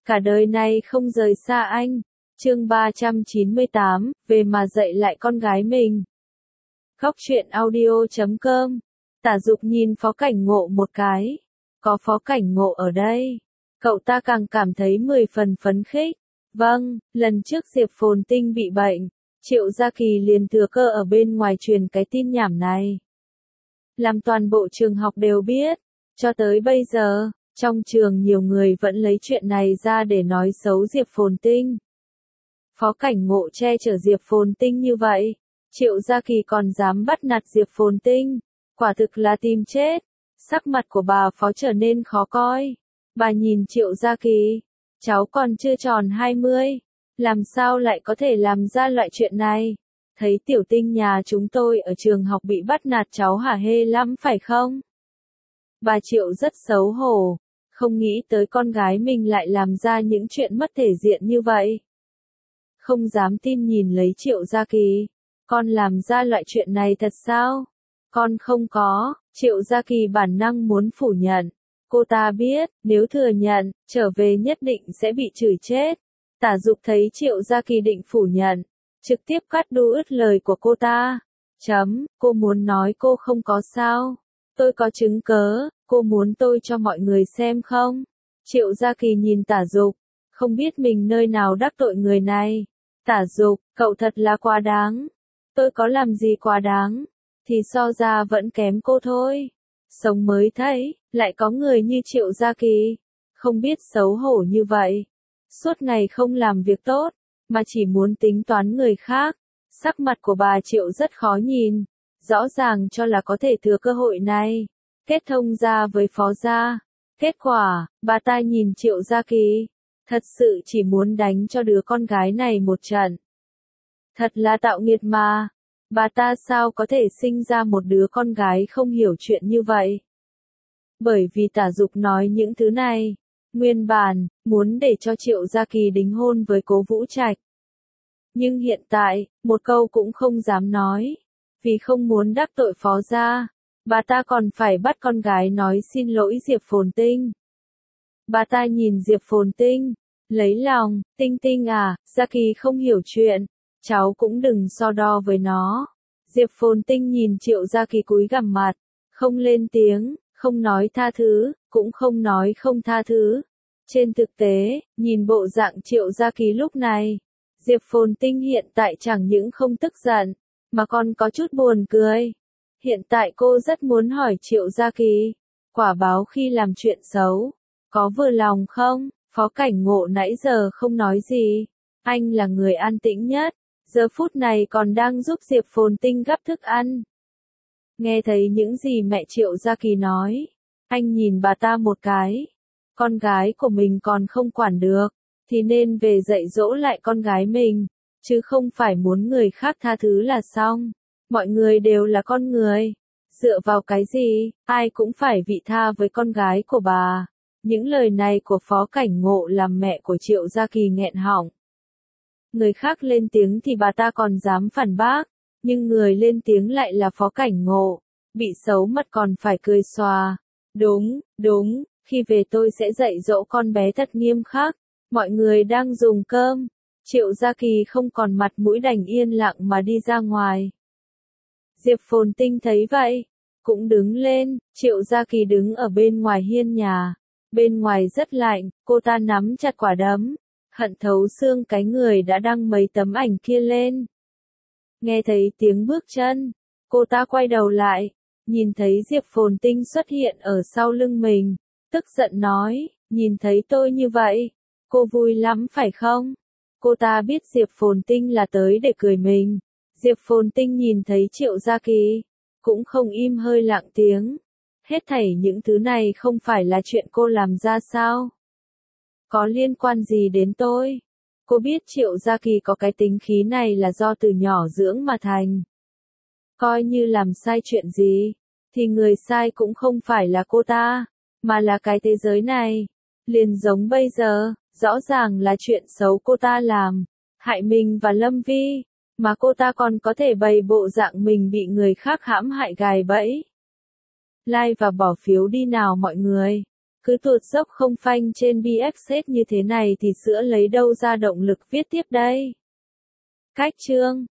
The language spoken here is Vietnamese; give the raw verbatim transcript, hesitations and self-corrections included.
cả đời này không rời xa anh. Chương ba trăm chín mươi tám, về mà dạy lại con gái mình. Góc truyện audio chấm com. Tả Dục nhìn Phó Cảnh Ngộ một cái. Có Phó Cảnh Ngộ ở đây, cậu ta càng cảm thấy mười phần phấn khích. Vâng, lần trước Diệp Phồn Tinh bị bệnh, Triệu Gia Kỳ liền thừa cơ ở bên ngoài truyền cái tin nhảm này. Làm toàn bộ trường học đều biết, cho tới bây giờ, trong trường nhiều người vẫn lấy chuyện này ra để nói xấu Diệp Phồn Tinh. Phó Cảnh Ngộ che chở Diệp Phồn Tinh như vậy, Triệu Gia Kỳ còn dám bắt nạt Diệp Phồn Tinh, quả thực là tìm chết. Sắc mặt của bà Phó trở nên khó coi. Bà nhìn Triệu Gia Kỳ, cháu còn chưa tròn hai mươi, làm sao lại có thể làm ra loại chuyện này? Thấy Tiểu Tinh nhà chúng tôi ở trường học bị bắt nạt cháu hả hê lắm phải không? Bà Triệu rất xấu hổ, không nghĩ tới con gái mình lại làm ra những chuyện mất thể diện như vậy. Không dám tin nhìn lấy Triệu Gia Kỳ, con làm ra loại chuyện này thật sao? Con không có. Triệu Gia Kỳ bản năng muốn phủ nhận. Cô ta biết, nếu thừa nhận, trở về nhất định sẽ bị chửi chết. Tả Dục thấy Triệu Gia Kỳ định phủ nhận, trực tiếp cắt đứt lời của cô ta. Chấm, cô muốn nói cô không có sao? Tôi có chứng cớ, cô muốn tôi cho mọi người xem không? Triệu Gia Kỳ nhìn Tả Dục, không biết mình nơi nào đắc tội người này. Tả Dục, cậu thật là quá đáng. Tôi có làm gì quá đáng? Thì so ra vẫn kém cô thôi. Sống mới thấy, lại có người như Triệu Gia Kỳ, không biết xấu hổ như vậy. Suốt ngày không làm việc tốt, mà chỉ muốn tính toán người khác. Sắc mặt của bà Triệu rất khó nhìn, rõ ràng cho là có thể thừa cơ hội này, kết thông gia với Phó gia. Kết quả, bà ta nhìn Triệu Gia Kỳ, thật sự chỉ muốn đánh cho đứa con gái này một trận. Thật là tạo nghiệt mà. Bà ta sao có thể sinh ra một đứa con gái không hiểu chuyện như vậy? Bởi vì Tả Dục nói những thứ này, nguyên bản, muốn để cho Triệu Gia Kỳ đính hôn với Cố Vũ Trạch. Nhưng hiện tại, một câu cũng không dám nói, vì không muốn đắc tội Phó gia, bà ta còn phải bắt con gái nói xin lỗi Diệp Phồn Tinh. Bà ta nhìn Diệp Phồn Tinh, lấy lòng, Tinh Tinh à, Gia Kỳ không hiểu chuyện. Cháu cũng đừng so đo với nó. Diệp Phồn Tinh nhìn Triệu Gia Kỳ cúi gằm mặt, không lên tiếng, không nói tha thứ, cũng không nói không tha thứ. Trên thực tế, nhìn bộ dạng Triệu Gia Kỳ lúc này, Diệp Phồn Tinh hiện tại chẳng những không tức giận, mà còn có chút buồn cười. Hiện tại cô rất muốn hỏi Triệu Gia Kỳ, quả báo khi làm chuyện xấu, có vừa lòng không? Phó Cảnh Ngộ nãy giờ không nói gì, anh là người an tĩnh nhất. Giờ phút này còn đang giúp Diệp Phồn Tinh gắp thức ăn. Nghe thấy những gì mẹ Triệu Gia Kỳ nói, anh nhìn bà ta một cái. Con gái của mình còn không quản được, thì nên về dạy dỗ lại con gái mình, chứ không phải muốn người khác tha thứ là xong. Mọi người đều là con người, dựa vào cái gì, ai cũng phải vị tha với con gái của bà. Những lời này của Phó Cảnh Ngộ làm mẹ của Triệu Gia Kỳ nghẹn họng. Người khác lên tiếng thì bà ta còn dám phản bác, nhưng người lên tiếng lại là Phó Cảnh Ngộ, bị xấu mặt còn phải cười xòa. Đúng, đúng, khi về tôi sẽ dạy dỗ con bé thật nghiêm khắc. Mọi người đang dùng cơm, Triệu Gia Kỳ không còn mặt mũi đành yên lặng mà đi ra ngoài. Diệp Phồn Tinh thấy vậy, cũng đứng lên. Triệu Gia Kỳ đứng ở bên ngoài hiên nhà, bên ngoài rất lạnh, cô ta nắm chặt quả đấm, hận thấu xương cái người đã đăng mấy tấm ảnh kia lên. Nghe thấy tiếng bước chân, cô ta quay đầu lại, nhìn thấy Diệp Phồn Tinh xuất hiện ở sau lưng mình, tức giận nói, nhìn thấy tôi như vậy, cô vui lắm phải không? Cô ta biết Diệp Phồn Tinh là tới để cười mình. Diệp Phồn Tinh nhìn thấy Triệu Gia Kỳ, cũng không im hơi lặng tiếng. Hết thảy những thứ này không phải là chuyện cô làm ra sao? Có liên quan gì đến tôi? Cô biết Triệu Gia Kỳ có cái tính khí này là do từ nhỏ dưỡng mà thành. Coi như làm sai chuyện gì, thì người sai cũng không phải là cô ta, mà là cái thế giới này. Liền giống bây giờ, rõ ràng là chuyện xấu cô ta làm, hại mình và Lâm Vi, mà cô ta còn có thể bày bộ dạng mình bị người khác hãm hại gài bẫy. Like và bỏ phiếu đi nào mọi người. Cứ tuột dốc không phanh trên bê ép hết như thế này thì sữa lấy đâu ra động lực viết tiếp đây? Cách chương